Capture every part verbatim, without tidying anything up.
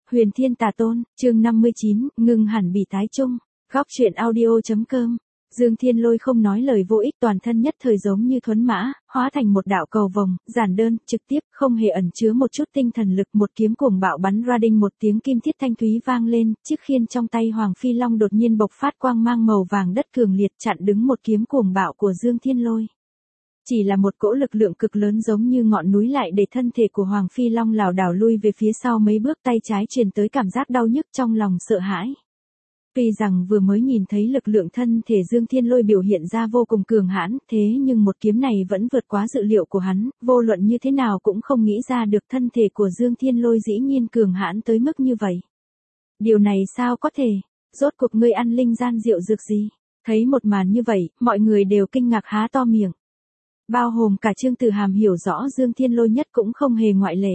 Huyền Thiên Tà Tôn, chương năm mươi chín, ngừng hẳn bị tái chung. Góc truyện audio.com. Dương Thiên Lôi không nói lời vô ích, toàn thân nhất thời giống như thuấn mã, hóa thành một đạo cầu vồng, giản đơn, trực tiếp, không hề ẩn chứa một chút tinh thần lực, một kiếm cuồng bạo bắn ra đinh một tiếng kim thiết thanh thúy vang lên, chiếc khiên trong tay Hoàng Phi Long đột nhiên bộc phát quang mang màu vàng đất cường liệt chặn đứng một kiếm cuồng bạo của Dương Thiên Lôi. Chỉ là một cỗ lực lượng cực lớn giống như ngọn núi lại để thân thể của Hoàng Phi Long lảo đảo lui về phía sau mấy bước, tay trái truyền tới cảm giác đau nhức trong lòng sợ hãi. Tuy rằng vừa mới nhìn thấy lực lượng thân thể Dương Thiên Lôi biểu hiện ra vô cùng cường hãn, thế nhưng một kiếm này vẫn vượt quá dự liệu của hắn, vô luận như thế nào cũng không nghĩ ra được thân thể của Dương Thiên Lôi dĩ nhiên cường hãn tới mức như vậy. Điều này sao có thể? Rốt cuộc ngươi ăn linh gian rượu dược gì? Thấy một màn như vậy, mọi người đều kinh ngạc há to miệng. Bao gồm cả Trương Tử Hàm hiểu rõ Dương Thiên Lôi nhất cũng không hề ngoại lệ.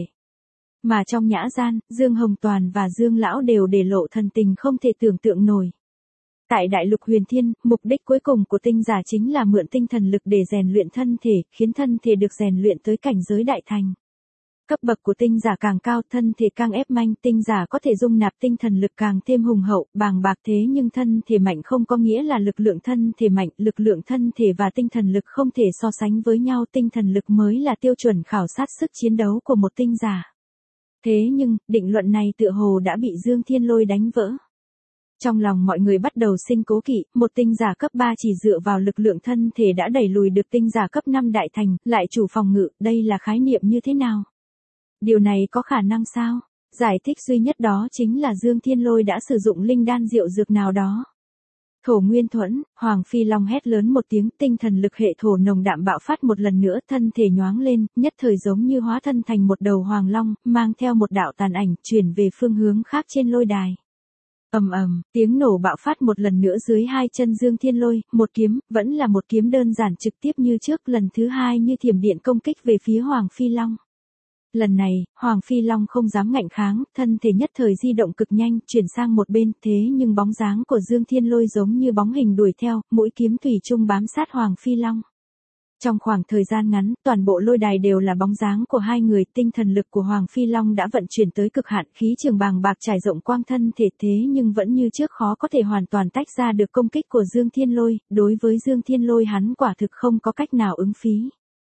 Mà trong nhã gian, Dương Hồng Toàn và Dương Lão đều để lộ thần tình không thể tưởng tượng nổi. Tại Đại Lục Huyền Thiên, mục đích cuối cùng của tinh giả chính là mượn tinh thần lực để rèn luyện thân thể, khiến thân thể được rèn luyện tới cảnh giới đại thành. Cấp bậc của tinh giả càng cao, thân thể càng ép manh, tinh giả có thể dung nạp tinh thần lực càng thêm hùng hậu, bàng bạc, thế nhưng thân thể mạnh không có nghĩa là lực lượng thân thể mạnh, lực lượng thân thể và tinh thần lực không thể so sánh với nhau, tinh thần lực mới là tiêu chuẩn khảo sát sức chiến đấu của một tinh giả. Thế nhưng, định luận này tựa hồ đã bị Dương Thiên Lôi đánh vỡ. Trong lòng mọi người bắt đầu sinh cố kỵ, một tinh giả cấp ba chỉ dựa vào lực lượng thân thể đã đẩy lùi được tinh giả cấp năm đại thành, lại chủ phòng ngự, đây là khái niệm như thế nào? Điều này có khả năng sao? Giải thích duy nhất đó chính là Dương Thiên Lôi đã sử dụng linh đan rượu dược nào đó. Thổ Nguyên Thuẫn, Hoàng Phi Long hét lớn một tiếng, tinh thần lực hệ thổ nồng đạm bạo phát một lần nữa, thân thể nhoáng lên, nhất thời giống như hóa thân thành một đầu hoàng long, mang theo một đạo tàn ảnh, chuyển về phương hướng khác trên lôi đài. Ầm ầm, tiếng nổ bạo phát một lần nữa dưới hai chân Dương Thiên Lôi, một kiếm, vẫn là một kiếm đơn giản trực tiếp như trước, lần thứ hai như thiểm điện công kích về phía Hoàng Phi Long. Lần này, Hoàng Phi Long không dám ngạnh kháng, thân thể nhất thời di động cực nhanh, chuyển sang một bên, thế nhưng bóng dáng của Dương Thiên Lôi giống như bóng hình đuổi theo, mũi kiếm thủy chung bám sát Hoàng Phi Long. Trong khoảng thời gian ngắn, toàn bộ lôi đài đều là bóng dáng của hai người, tinh thần lực của Hoàng Phi Long đã vận chuyển tới cực hạn, khí trường bàng bạc trải rộng quang thân thể, thế nhưng vẫn như trước khó có thể hoàn toàn tách ra được công kích của Dương Thiên Lôi, đối với Dương Thiên Lôi hắn quả thực không có cách nào ứng phí.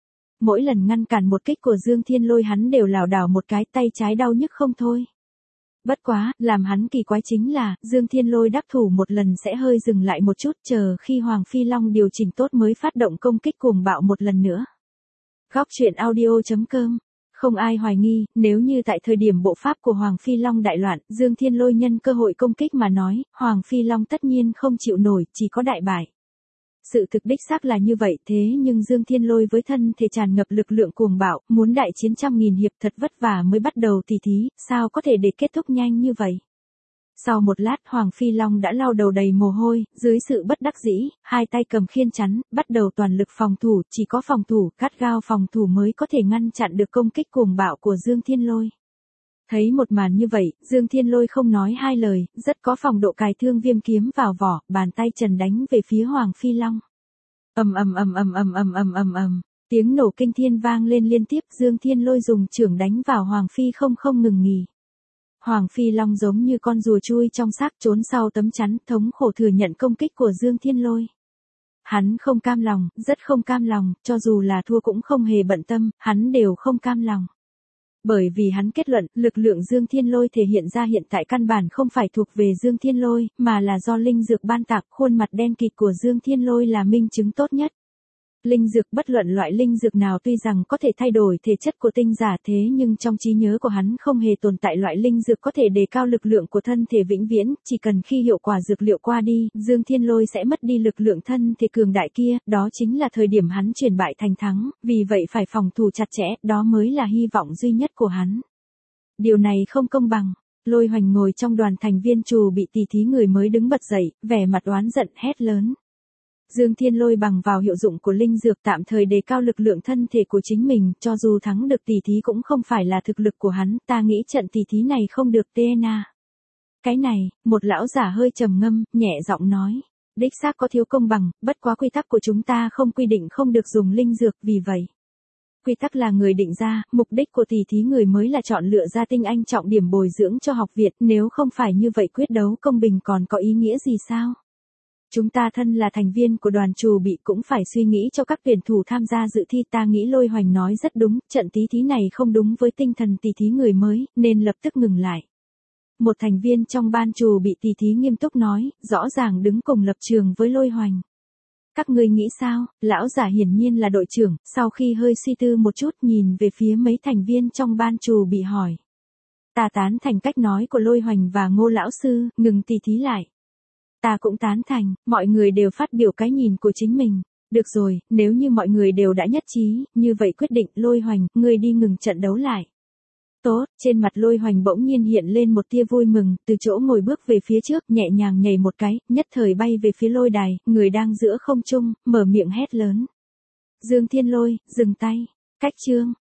Mỗi lần ngăn cản một kích của Dương Thiên Lôi hắn đều lảo đảo một cái, tay trái đau nhức không thôi. Bất quá, làm hắn kỳ quái chính là, Dương Thiên Lôi đắc thủ một lần sẽ hơi dừng lại một chút, chờ khi Hoàng Phi Long điều chỉnh tốt mới phát động công kích cuồng bạo một lần nữa. Góc truyện audio.com. Không ai hoài nghi, nếu như tại thời điểm bộ pháp của Hoàng Phi Long đại loạn, Dương Thiên Lôi nhân cơ hội công kích mà nói, Hoàng Phi Long tất nhiên không chịu nổi, chỉ có đại bại. Sự thực đích xác là như vậy, thế nhưng Dương Thiên Lôi với thân thể tràn ngập lực lượng cuồng bạo, muốn đại chiến trăm nghìn hiệp thật vất vả mới bắt đầu tỉ thí, sao có thể để kết thúc nhanh như vậy? Sau một lát Hoàng Phi Long đã lau đầu đầy mồ hôi, dưới sự bất đắc dĩ, hai tay cầm khiên chắn, bắt đầu toàn lực phòng thủ, chỉ có phòng thủ, gắt gao phòng thủ mới có thể ngăn chặn được công kích cuồng bạo của Dương Thiên Lôi. Thấy một màn như vậy, Dương Thiên Lôi không nói hai lời, rất có phong độ cài thương viêm kiếm vào vỏ, bàn tay trần đánh về phía Hoàng Phi Long. Ầm ầm ầm ầm ầm ầm ầm ầm ầm, tiếng nổ kinh thiên vang lên liên tiếp, Dương Thiên Lôi dùng chưởng đánh vào Hoàng Phi không không ngừng nghỉ. Hoàng Phi Long giống như con rùa chui trong xác, trốn sau tấm chắn, thống khổ thừa nhận công kích của Dương Thiên Lôi. Hắn không cam lòng, rất không cam lòng, cho dù là thua cũng không hề bận tâm, hắn đều không cam lòng. Bởi vì hắn kết luận, lực lượng Dương Thiên Lôi thể hiện ra hiện tại căn bản không phải thuộc về Dương Thiên Lôi, mà là do linh dược ban tặng, khuôn mặt đen kịt của Dương Thiên Lôi là minh chứng tốt nhất. Linh dược bất luận loại linh dược nào tuy rằng có thể thay đổi thể chất của tinh giả, thế nhưng trong trí nhớ của hắn không hề tồn tại loại linh dược có thể đề cao lực lượng của thân thể vĩnh viễn, chỉ cần khi hiệu quả dược liệu qua đi, Dương Thiên Lôi sẽ mất đi lực lượng thân thể cường đại kia, đó chính là thời điểm hắn chuyển bại thành thắng, vì vậy phải phòng thủ chặt chẽ, đó mới là hy vọng duy nhất của hắn. Điều này không công bằng. Lôi Hoành ngồi trong đoàn thành viên trù bị tỉ thí người mới đứng bật dậy, vẻ mặt oán giận hét lớn. Dương Thiên Lôi bằng vào hiệu dụng của linh dược tạm thời đề cao lực lượng thân thể của chính mình, cho dù thắng được tỉ thí cũng không phải là thực lực của hắn, ta nghĩ trận tỉ thí này không được tê na. Cái này, một lão giả hơi trầm ngâm, nhẹ giọng nói, đích xác có thiếu công bằng, bất quá quy tắc của chúng ta không quy định không được dùng linh dược, vì vậy. quy tắc là người định ra, mục đích của tỷ thí người mới là chọn lựa ra tinh anh trọng điểm bồi dưỡng cho học viện, nếu không phải như vậy quyết đấu công bình còn có ý nghĩa gì sao? Chúng ta thân là thành viên của đoàn trù bị cũng phải suy nghĩ cho các tuyển thủ tham gia dự thi, ta nghĩ Lôi Hoành nói rất đúng, trận tỷ thí này không đúng với tinh thần tỷ thí người mới, nên lập tức ngừng lại. Một thành viên trong ban trù bị tỷ thí nghiêm túc nói, rõ ràng đứng cùng lập trường với Lôi Hoành. Các ngươi nghĩ sao? Lão giả hiển nhiên là đội trưởng, sau khi hơi suy tư một chút nhìn về phía mấy thành viên trong ban trù bị hỏi. Ta tán thành cách nói của Lôi Hoành và Ngô lão sư, ngừng tỷ thí lại. Ta cũng tán thành, mọi người đều phát biểu cái nhìn của chính mình. Được rồi, nếu như mọi người đều đã nhất trí, như vậy quyết định Lôi Hoành, ngươi đi ngừng trận đấu lại. Tốt, trên mặt Lôi Hoành bỗng nhiên hiện lên một tia vui mừng, từ chỗ ngồi bước về phía trước, nhẹ nhàng nhảy một cái, nhất thời bay về phía lôi đài, người đang giữa không trung, mở miệng hét lớn. Dương Thiên Lôi, dừng tay. Cách chương,